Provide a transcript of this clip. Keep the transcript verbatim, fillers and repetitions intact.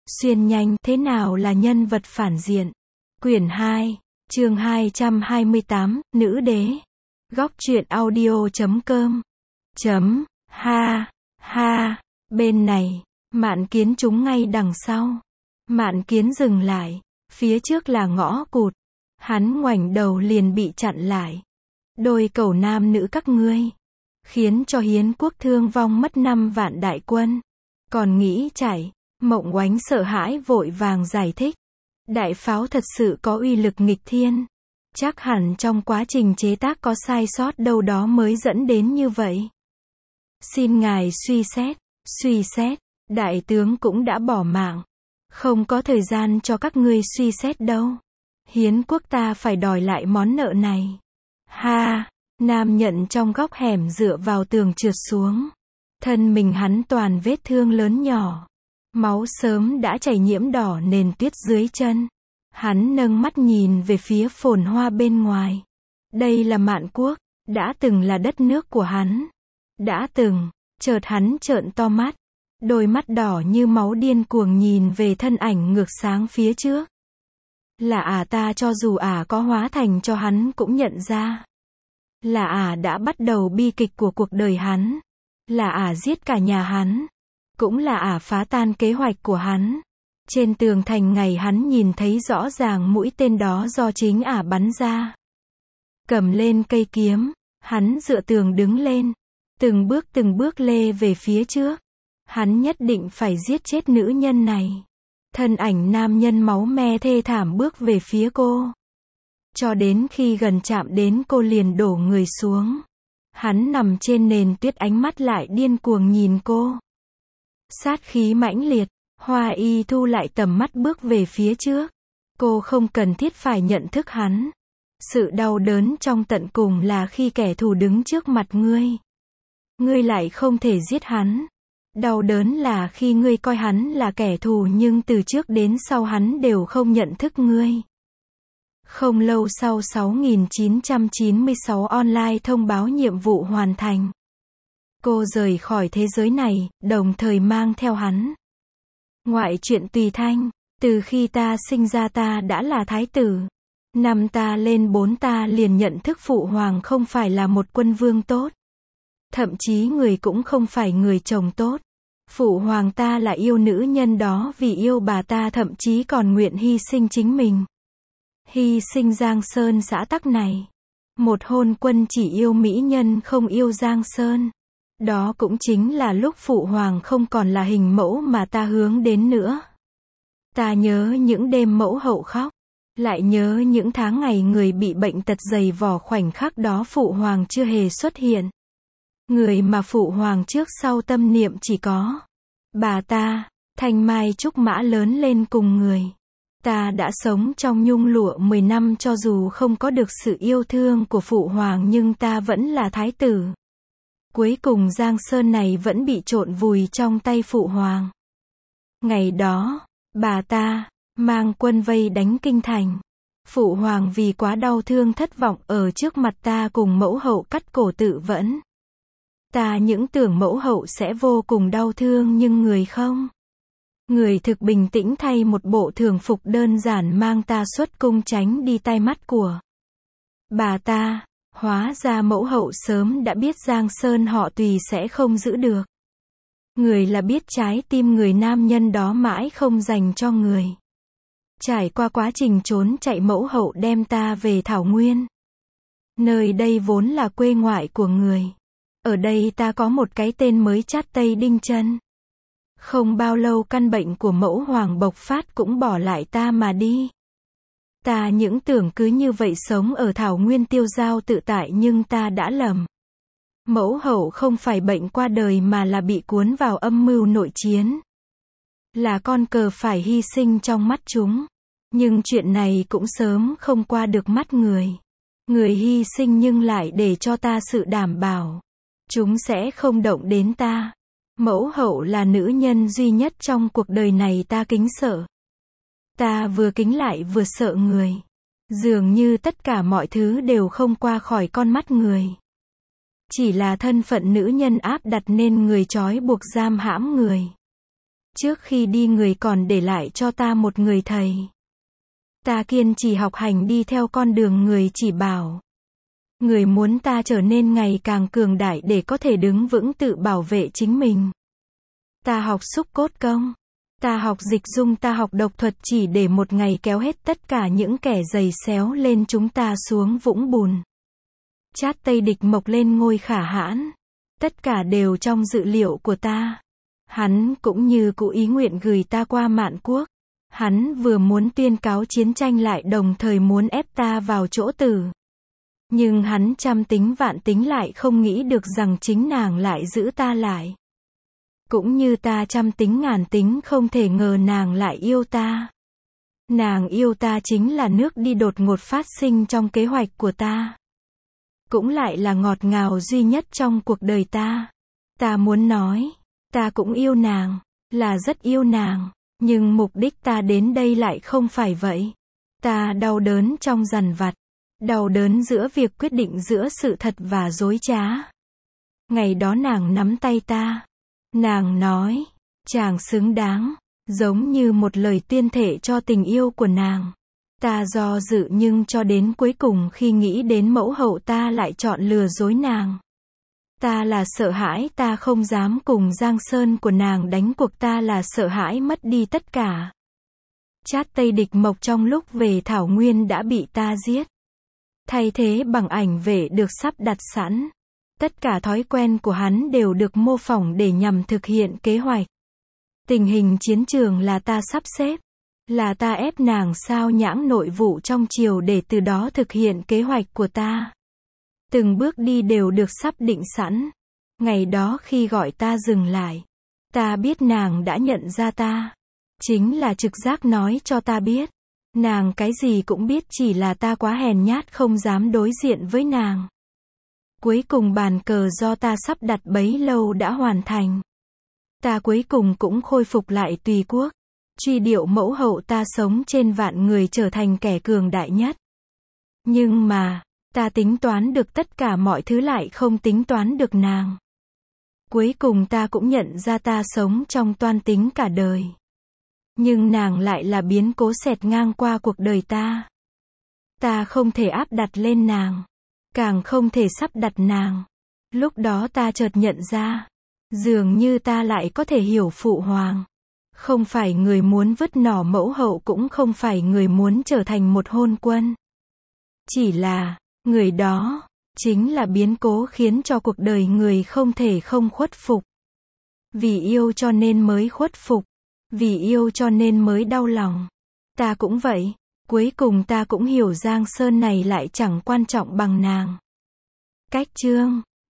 Xuyên nhanh, thế nào là nhân vật phản diện? Quyển hai, chương hai trăm hai mươi tám, Nữ đế. Góc truyện audio chấm com. Chấm, ha, ha, bên này, Mạn Kiến trúng ngay đằng sau. Mạn Kiến dừng lại, phía trước là ngõ cụt. Hắn ngoảnh đầu liền bị chặn lại. Đôi cầu nam nữ các ngươi, khiến cho Hiến quốc thương vong mất năm vạn đại quân. Còn nghĩ chạy, Mộng Oánh sợ hãi vội vàng giải thích. Đại pháo thật sự có uy lực nghịch thiên. Chắc hẳn trong quá trình chế tác có sai sót đâu đó mới dẫn đến như vậy. Xin ngài suy xét, suy xét, đại tướng cũng đã bỏ mạng. Không có thời gian cho các ngươi suy xét đâu. Hiến quốc ta phải đòi lại món nợ này. Ha, nam nhận trong góc hẻm dựa vào tường trượt xuống. Thân mình hắn toàn vết thương lớn nhỏ. Máu sớm đã chảy nhiễm đỏ nền tuyết dưới chân. Hắn nâng mắt nhìn về phía phồn hoa bên ngoài. Đây là Mạn quốc, đã từng là đất nước của hắn. Đã từng, chợt hắn trợn to mắt. Đôi mắt đỏ như máu điên cuồng nhìn về thân ảnh ngược sáng phía trước. Là ả ta cho dù ả có hóa thành cho hắn cũng nhận ra. Là ả đã bắt đầu bi kịch của cuộc đời hắn. Là ả giết cả nhà hắn. Cũng là ả phá tan kế hoạch của hắn. Trên tường thành ngày hắn nhìn thấy rõ ràng mũi tên đó do chính ả bắn ra. Cầm lên cây kiếm, hắn dựa tường đứng lên. Từng bước từng bước lê về phía trước. Hắn nhất định phải giết chết nữ nhân này. Thân ảnh nam nhân máu me thê thảm bước về phía cô. Cho đến khi gần chạm đến cô liền đổ người xuống. Hắn nằm trên nền tuyết ánh mắt lại điên cuồng nhìn cô. Sát khí mãnh liệt, Hoa Y thu lại tầm mắt bước về phía trước. Cô không cần thiết phải nhận thức hắn. Sự đau đớn trong tận cùng là khi kẻ thù đứng trước mặt ngươi. Ngươi lại không thể giết hắn. Đau đớn là khi ngươi coi hắn là kẻ thù nhưng từ trước đến sau hắn đều không nhận thức ngươi. Không lâu sau sáu nghìn chín trăm chín mươi sáu online thông báo nhiệm vụ hoàn thành. Cô rời khỏi thế giới này, đồng thời mang theo hắn. Ngoại truyện Tùy Thanh, từ khi ta sinh ra ta đã là thái tử. Năm ta lên bốn ta liền nhận thức phụ hoàng không phải là một quân vương tốt. Thậm chí người cũng không phải người chồng tốt. Phụ hoàng ta là yêu nữ nhân đó vì yêu bà ta thậm chí còn nguyện hy sinh chính mình. Hy sinh Giang Sơn xã tắc này. Một hôn quân chỉ yêu mỹ nhân không yêu Giang Sơn. Đó cũng chính là lúc phụ hoàng không còn là hình mẫu mà ta hướng đến nữa. Ta nhớ những đêm mẫu hậu khóc. Lại nhớ những tháng ngày người bị bệnh tật dày vò khoảnh khắc đó phụ hoàng chưa hề xuất hiện. Người mà phụ hoàng trước sau tâm niệm chỉ có bà ta, thanh mai trúc mã lớn lên cùng người. Ta đã sống trong nhung lụa mười năm cho dù không có được sự yêu thương của phụ hoàng nhưng ta vẫn là thái tử. Cuối cùng Giang Sơn này vẫn bị trộn vùi trong tay phụ hoàng. Ngày đó, bà ta mang quân vây đánh kinh thành. Phụ hoàng vì quá đau thương thất vọng ở trước mặt ta cùng mẫu hậu cắt cổ tự vẫn. Ta những tưởng mẫu hậu sẽ vô cùng đau thương nhưng người không. Người thực bình tĩnh thay một bộ thường phục đơn giản mang ta xuất cung tránh đi tai mắt của bà ta. Hóa ra mẫu hậu sớm đã biết Giang Sơn họ Tùy sẽ không giữ được. Người là biết trái tim người nam nhân đó mãi không dành cho người. Trải qua quá trình trốn chạy mẫu hậu đem ta về Thảo Nguyên. Nơi đây vốn là quê ngoại của người. Ở đây ta có một cái tên mới chát Tây Đinh Chân. Không bao lâu căn bệnh của mẫu hoàng bộc phát cũng bỏ lại ta mà đi. Ta những tưởng cứ như vậy sống ở Thảo Nguyên tiêu dao tự tại nhưng ta đã lầm. Mẫu hậu không phải bệnh qua đời mà là bị cuốn vào âm mưu nội chiến. Là con cờ phải hy sinh trong mắt chúng. Nhưng chuyện này cũng sớm không qua được mắt người. Người hy sinh nhưng lại để cho ta sự đảm bảo. Chúng sẽ không động đến ta. Mẫu hậu là nữ nhân duy nhất trong cuộc đời này ta kính sợ. Ta vừa kính lại vừa sợ người. Dường như tất cả mọi thứ đều không qua khỏi con mắt người. Chỉ là thân phận nữ nhân áp đặt nên người trói buộc giam hãm người. Trước khi đi người còn để lại cho ta một người thầy. Ta kiên trì học hành đi theo con đường người chỉ bảo. Người muốn ta trở nên ngày càng cường đại để có thể đứng vững tự bảo vệ chính mình. Ta học xúc cốt công. Ta học dịch dung, ta học độc thuật chỉ để một ngày kéo hết tất cả những kẻ giày xéo lên chúng ta xuống vũng bùn. Chát Tây Địch mộc lên ngôi khả hãn. Tất cả đều trong dự liệu của ta. Hắn cũng như cụ ý nguyện gửi ta qua Mạn Quốc. Hắn vừa muốn tuyên cáo chiến tranh lại đồng thời muốn ép ta vào chỗ tử. Nhưng hắn trăm tính vạn tính lại không nghĩ được rằng chính nàng lại giữ ta lại. Cũng như ta trăm tính ngàn tính không thể ngờ nàng lại yêu ta. Nàng yêu ta chính là nước đi đột ngột phát sinh trong kế hoạch của ta. Cũng lại là ngọt ngào duy nhất trong cuộc đời ta. Ta muốn nói, ta cũng yêu nàng, là rất yêu nàng, nhưng mục đích ta đến đây lại không phải vậy. Ta đau đớn trong dằn vặt, đau đớn giữa việc quyết định giữa sự thật và dối trá. Ngày đó nàng nắm tay ta, nàng nói, chàng xứng đáng, giống như một lời tuyên thệ cho tình yêu của nàng. Ta do dự nhưng cho đến cuối cùng khi nghĩ đến mẫu hậu ta lại chọn lừa dối nàng. Ta là sợ hãi ta không dám cùng Giang Sơn của nàng đánh cuộc, ta là sợ hãi mất đi tất cả. Chát Tây Địch mộc trong lúc về Thảo Nguyên đã bị ta giết. Thay thế bằng ảnh vệ được sắp đặt sẵn. Tất cả thói quen của hắn đều được mô phỏng để nhằm thực hiện kế hoạch. Tình hình chiến trường là ta sắp xếp. Là ta ép nàng sao nhãng nội vụ trong triều để từ đó thực hiện kế hoạch của ta. Từng bước đi đều được sắp định sẵn. Ngày đó khi gọi ta dừng lại, ta biết nàng đã nhận ra ta. Chính là trực giác nói cho ta biết. Nàng cái gì cũng biết, chỉ là ta quá hèn nhát không dám đối diện với nàng. Cuối cùng bàn cờ do ta sắp đặt bấy lâu đã hoàn thành. Ta cuối cùng cũng khôi phục lại tùy quốc. Truy điệu mẫu hậu ta sống trên vạn người trở thành kẻ cường đại nhất. Nhưng mà, ta tính toán được tất cả mọi thứ lại không tính toán được nàng. Cuối cùng ta cũng nhận ra ta sống trong toan tính cả đời. Nhưng nàng lại là biến cố xẹt ngang qua cuộc đời ta. Ta không thể áp đặt lên nàng. Càng không thể sắp đặt nàng. Lúc đó ta chợt nhận ra. Dường như ta lại có thể hiểu phụ hoàng. Không phải người muốn vứt nỏ mẫu hậu, cũng không phải người muốn trở thành một hôn quân. Chỉ là, người đó, chính là biến cố khiến cho cuộc đời người không thể không khuất phục. Vì yêu cho nên mới khuất phục. Vì yêu cho nên mới đau lòng. Ta cũng vậy. Cuối cùng ta cũng hiểu Giang Sơn này lại chẳng quan trọng bằng nàng. Cách chương